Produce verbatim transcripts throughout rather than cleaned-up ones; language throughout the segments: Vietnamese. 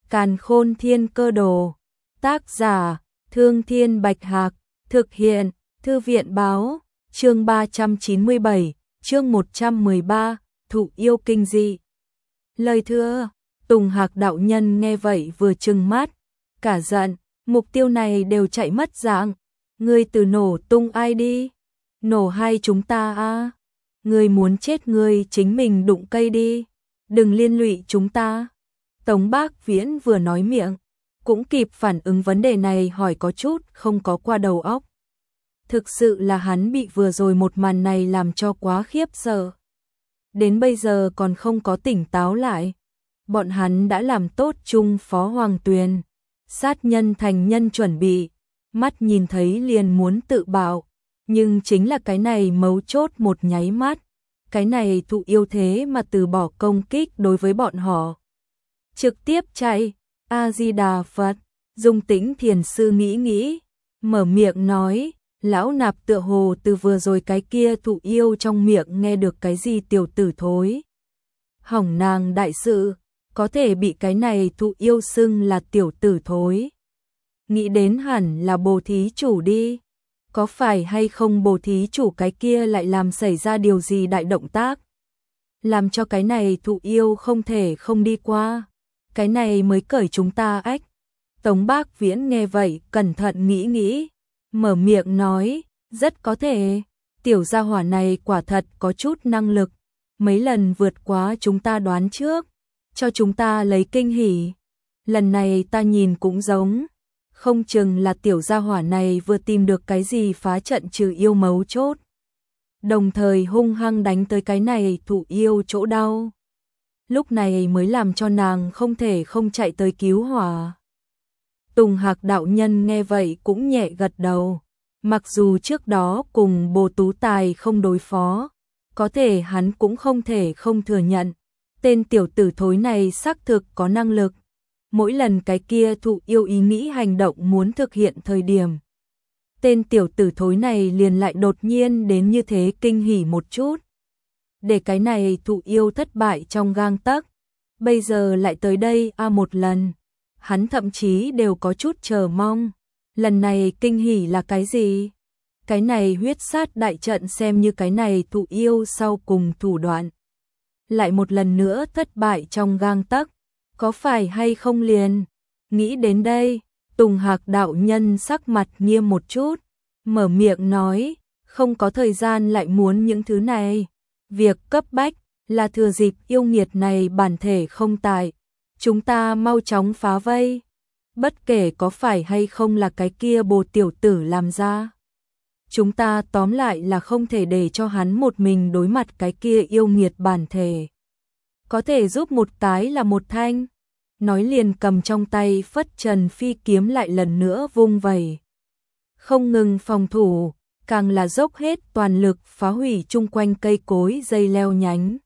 Càn Khôn Thiên Cơ Đồ. Tác giả: Thương Thiên Bạch Hạc. Thực hiện: Thư viện báo. Chương ba trăm chín mươi bảy, chương một trăm mười ba, Thụ yêu kinh dị. Lời thưa, Tùng Hạc đạo nhân nghe vậy vừa trừng mắt, cả giận, mục tiêu này đều chạy mất dạng. Ngươi từ nổ tung ai đi? Nổ hai chúng ta a? Ngươi muốn chết ngươi chính mình đụng cây đi, đừng liên lụy chúng ta. Tống Bác Viễn vừa nói miệng, cũng kịp phản ứng vấn đề này, hỏi có chút không có qua đầu óc. Thực sự là hắn bị vừa rồi một màn này làm cho quá khiếp sợ. Đến bây giờ còn không có tỉnh táo lại. Bọn hắn đã làm tốt chung Phó Hoàng Tuyền, sát nhân thành nhân chuẩn bị, mắt nhìn thấy liền muốn tự bạo. Nhưng chính là cái này mấu chốt một nháy mắt. Cái này thụ yêu thế mà từ bỏ công kích đối với bọn họ. Trực tiếp chạy, A-di-đà Phật. Dung Tĩnh Thiền Sư nghĩ nghĩ, mở miệng nói, lão nạp tựa hồ từ vừa rồi cái kia thụ yêu trong miệng nghe được cái gì tiểu tử thối. Hỏng nàng đại sự, có thể bị cái này thụ yêu xưng là tiểu tử thối. Nghĩ đến hẳn là Bồ Thí Chủ đi. Có phải hay không Bồ Thí Chủ cái kia lại làm xảy ra điều gì đại động tác, làm cho cái này thụ yêu không thể không đi qua. Cái này mới cởi chúng ta ách. Tống Bác Viễn nghe vậy cẩn thận nghĩ nghĩ, mở miệng nói, rất có thể, tiểu gia hỏa này quả thật có chút năng lực, mấy lần vượt quá chúng ta đoán trước, cho chúng ta lấy kinh hỉ. Lần này ta nhìn cũng giống, không chừng là tiểu gia hỏa này vừa tìm được cái gì phá trận trừ yêu mấu chốt, đồng thời hung hăng đánh tới cái này thụ yêu chỗ đau. Lúc này mới làm cho nàng không thể không chạy tới cứu hỏa. Tùng Hạc đạo nhân nghe vậy cũng nhẹ gật đầu. Mặc dù trước đó cùng Bồ Tú Tài không đối phó, có thể hắn cũng không thể không thừa nhận. Tên tiểu tử thối này xác thực có năng lực. Mỗi lần cái kia thụ yêu ý nghĩ hành động muốn thực hiện thời điểm, tên tiểu tử thối này liền lại đột nhiên đến như thế kinh hỉ một chút. Để cái này thụ yêu thất bại trong gang tấc, bây giờ lại tới đây a một lần. Hắn thậm chí đều có chút chờ mong. Lần này kinh hỉ là cái gì? Cái này huyết sát đại trận xem như cái này thụ yêu sau cùng thủ đoạn. Lại một lần nữa thất bại trong gang tấc, có phải hay không liền? Nghĩ đến đây, Tùng Hạc đạo nhân sắc mặt nghiêm một chút, mở miệng nói, không có thời gian lại muốn những thứ này. Việc cấp bách là thừa dịp yêu nghiệt này bản thể không tại, chúng ta mau chóng phá vây. Bất kể có phải hay không là cái kia Bồ tiểu tử làm ra, chúng ta tóm lại là không thể để cho hắn một mình đối mặt cái kia yêu nghiệt bản thể. Có thể giúp một tái là một thanh. Nói liền cầm trong tay Phất Trần Phi kiếm lại lần nữa vung vẩy, không ngừng phòng thủ, càng là dốc hết toàn lực phá hủy chung quanh cây cối dây leo nhánh,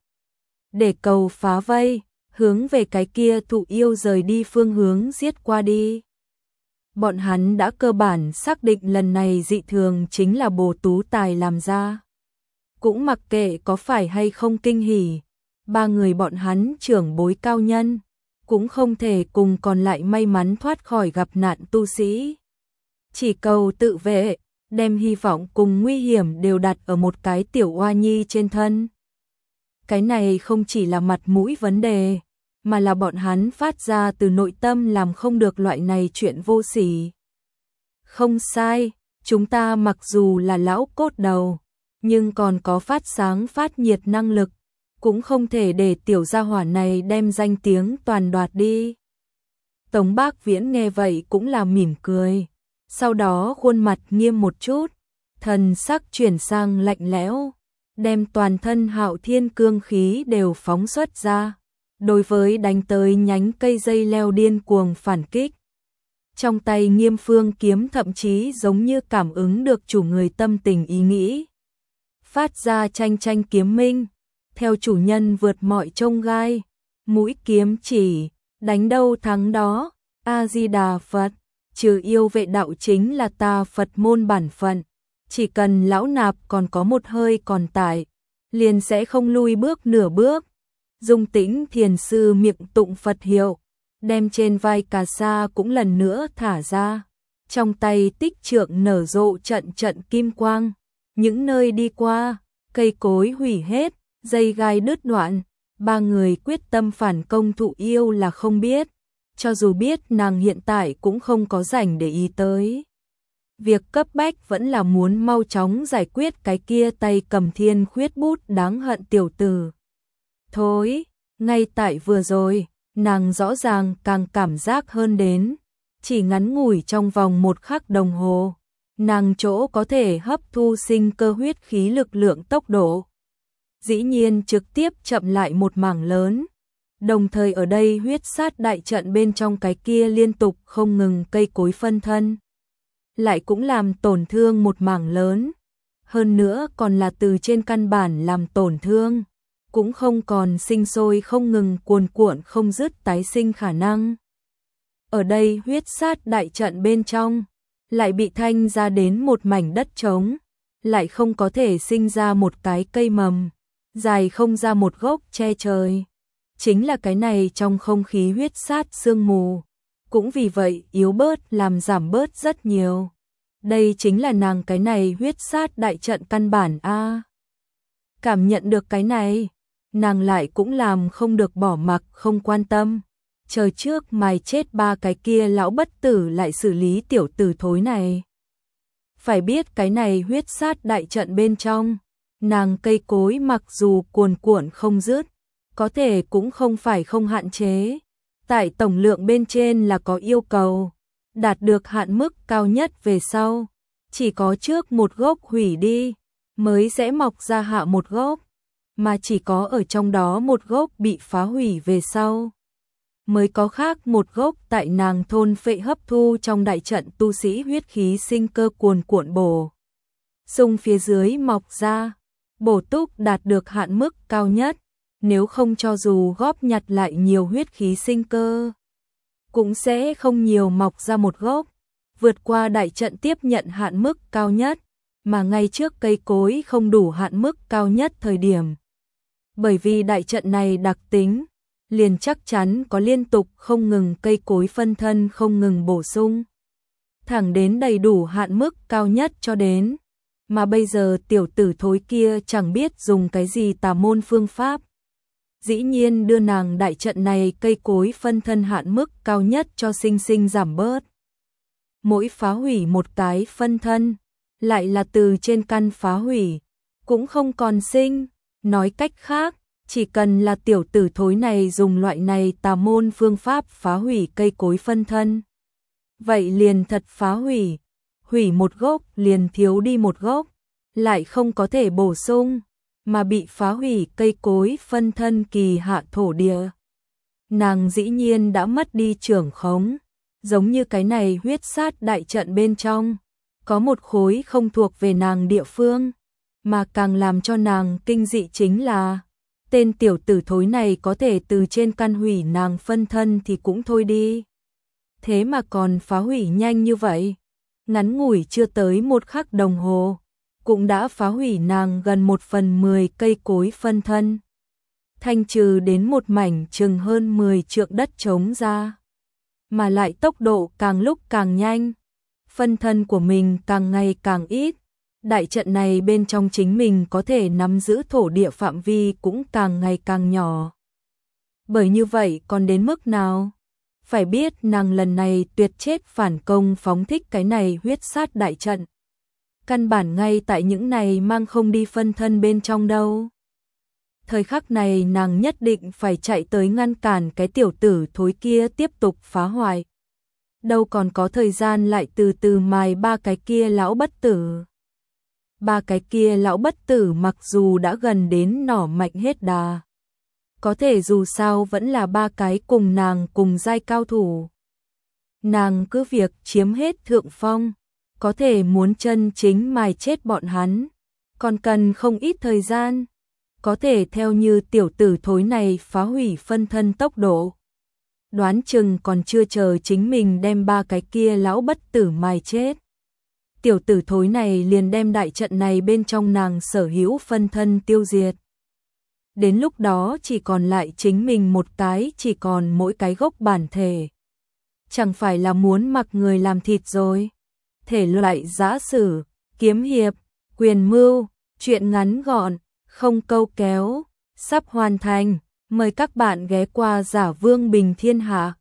để cầu phá vây, hướng về cái kia thụ yêu rời đi phương hướng giết qua đi. Bọn hắn đã cơ bản xác định lần này dị thường chính là Bồ Tú Tài làm ra. Cũng mặc kệ có phải hay không kinh hỉ, ba người bọn hắn trưởng bối cao nhân, cũng không thể cùng còn lại may mắn thoát khỏi gặp nạn tu sĩ. Chỉ cầu tự vệ, đem hy vọng cùng nguy hiểm đều đặt ở một cái tiểu oa nhi trên thân. Cái này không chỉ là mặt mũi vấn đề, mà là bọn hắn phát ra từ nội tâm làm không được loại này chuyện vô sỉ. Không sai, chúng ta mặc dù là lão cốt đầu, nhưng còn có phát sáng phát nhiệt năng lực, cũng không thể để tiểu gia hỏa này đem danh tiếng toàn đoạt đi. Tống Bác Viễn nghe vậy cũng là mỉm cười, sau đó khuôn mặt nghiêm một chút, thần sắc chuyển sang lạnh lẽo, đem toàn thân Hạo Thiên cương khí đều phóng xuất ra, đối với đánh tới nhánh cây dây leo điên cuồng phản kích. Trong tay Nghiêm Phương kiếm thậm chí giống như cảm ứng được chủ người tâm tình ý nghĩ, phát ra tranh tranh kiếm minh, theo chủ nhân vượt mọi chông gai, mũi kiếm chỉ, đánh đâu thắng đó. A-di-đà Phật, trừ yêu vệ đạo chính là ta Phật môn bản phận, chỉ cần lão nạp còn có một hơi còn tại, liền sẽ không lui bước nửa bước. Dung Tĩnh Thiền Sư miệng tụng Phật hiệu, đem trên vai cà sa cũng lần nữa thả ra. Trong tay tích trượng nở rộ trận trận kim quang, những nơi đi qua, cây cối hủy hết, dây gai đứt đoạn, ba người quyết tâm phản công Thụ Yêu là không biết, cho dù biết nàng hiện tại cũng không có rảnh để ý tới. Việc cấp bách vẫn là muốn mau chóng giải quyết cái kia tay cầm thiên khuyết bút đáng hận tiểu tử. Thối, ngay tại vừa rồi, nàng rõ ràng càng cảm giác hơn đến, chỉ ngắn ngủi trong vòng một khắc đồng hồ, nàng chỗ có thể hấp thu sinh cơ huyết khí lực lượng tốc độ. Dĩ nhiên trực tiếp chậm lại một mảng lớn, đồng thời ở đây huyết sát đại trận bên trong cái kia liên tục không ngừng cây cối phân thân, lại cũng làm tổn thương một mảng lớn, hơn nữa còn là từ trên căn bản làm tổn thương, cũng không còn sinh sôi không ngừng cuồn cuộn không dứt tái sinh khả năng. Ở đây huyết sát đại trận bên trong, lại bị thanh ra đến một mảnh đất trống, lại không có thể sinh ra một cái cây mầm, dài không ra một gốc che trời. Chính là cái này trong không khí huyết sát sương mù, cũng vì vậy yếu bớt làm giảm bớt rất nhiều. Đây chính là nàng cái này huyết sát đại trận căn bản a. Cảm nhận được cái này, nàng lại cũng làm không được bỏ mặc không quan tâm. Trời trước mài chết ba cái kia lão bất tử lại xử lý tiểu tử thối này. Phải biết cái này huyết sát đại trận bên trong, nàng cây cối mặc dù cuồn cuộn không dứt, có thể cũng không phải không hạn chế. Tại tổng lượng bên trên là có yêu cầu, đạt được hạn mức cao nhất về sau, chỉ có trước một gốc hủy đi, mới sẽ mọc ra hạ một gốc, mà chỉ có ở trong đó một gốc bị phá hủy về sau, mới có khác một gốc tại nàng thôn phệ hấp thu trong đại trận tu sĩ huyết khí sinh cơ cuồn cuộn bổ sung phía dưới mọc ra, bổ túc đạt được hạn mức cao nhất, nếu không cho dù góp nhặt lại nhiều huyết khí sinh cơ, cũng sẽ không nhiều mọc ra một gốc, vượt qua đại trận tiếp nhận hạn mức cao nhất, mà ngay trước cây cối không đủ hạn mức cao nhất thời điểm. Bởi vì đại trận này đặc tính, liền chắc chắn có liên tục không ngừng cây cối phân thân không ngừng bổ sung, thẳng đến đầy đủ hạn mức cao nhất cho đến, mà bây giờ tiểu tử thối kia chẳng biết dùng cái gì tà môn phương pháp. Dĩ nhiên đưa nàng đại trận này cây cối phân thân hạn mức cao nhất cho sinh sinh giảm bớt. Mỗi phá hủy một cái phân thân, lại là từ trên căn phá hủy, cũng không còn sinh, nói cách khác, chỉ cần là tiểu tử thối này dùng loại này tà môn phương pháp phá hủy cây cối phân thân. Vậy liền thật phá hủy, hủy một gốc liền thiếu đi một gốc, lại không có thể bổ sung, mà bị phá hủy cây cối phân thân kỳ hạ thổ địa. Nàng dĩ nhiên đã mất đi trưởng khống, giống như cái này huyết sát đại trận bên trong, có một khối không thuộc về nàng địa phương, mà càng làm cho nàng kinh dị chính là, tên tiểu tử thối này có thể từ trên căn hủy nàng phân thân thì cũng thôi đi. Thế mà còn phá hủy nhanh như vậy, ngắn ngủi chưa tới một khắc đồng hồ, cũng đã phá hủy nàng gần một phần mười cây cối phân thân, thanh trừ đến một mảnh chừng hơn mười trượng đất trống ra, mà lại tốc độ càng lúc càng nhanh, phân thân của mình càng ngày càng ít, đại trận này bên trong chính mình có thể nắm giữ thổ địa phạm vi cũng càng ngày càng nhỏ. Bởi như vậy còn đến mức nào? Phải biết nàng lần này tuyệt chết phản công phóng thích cái này huyết sát đại trận. Căn bản ngay tại những này mang không đi phân thân bên trong đâu. Thời khắc này nàng nhất định phải chạy tới ngăn cản cái tiểu tử thối kia tiếp tục phá hoại. Đâu còn có thời gian lại từ từ mài ba cái kia lão bất tử. Ba cái kia lão bất tử mặc dù đã gần đến nỏ mạnh hết đà, có thể dù sao vẫn là ba cái cùng nàng cùng giai cao thủ. Nàng cứ việc chiếm hết thượng phong, có thể muốn chân chính mài chết bọn hắn, còn cần không ít thời gian, có thể theo như tiểu tử thối này phá hủy phân thân tốc độ. Đoán chừng còn chưa chờ chính mình đem ba cái kia lão bất tử mài chết. Tiểu tử thối này liền đem đại trận này bên trong nàng sở hữu phân thân tiêu diệt. đến lúc đó chỉ còn lại chính mình một cái, chỉ còn mỗi cái gốc bản thể. Chẳng phải là muốn mặc người làm thịt rồi. Thể loại giã sử, kiếm hiệp, quyền mưu, truyện ngắn gọn, không câu kéo, sắp hoàn thành. Mời các bạn ghé qua Giả Vương Bình Thiên Hạ.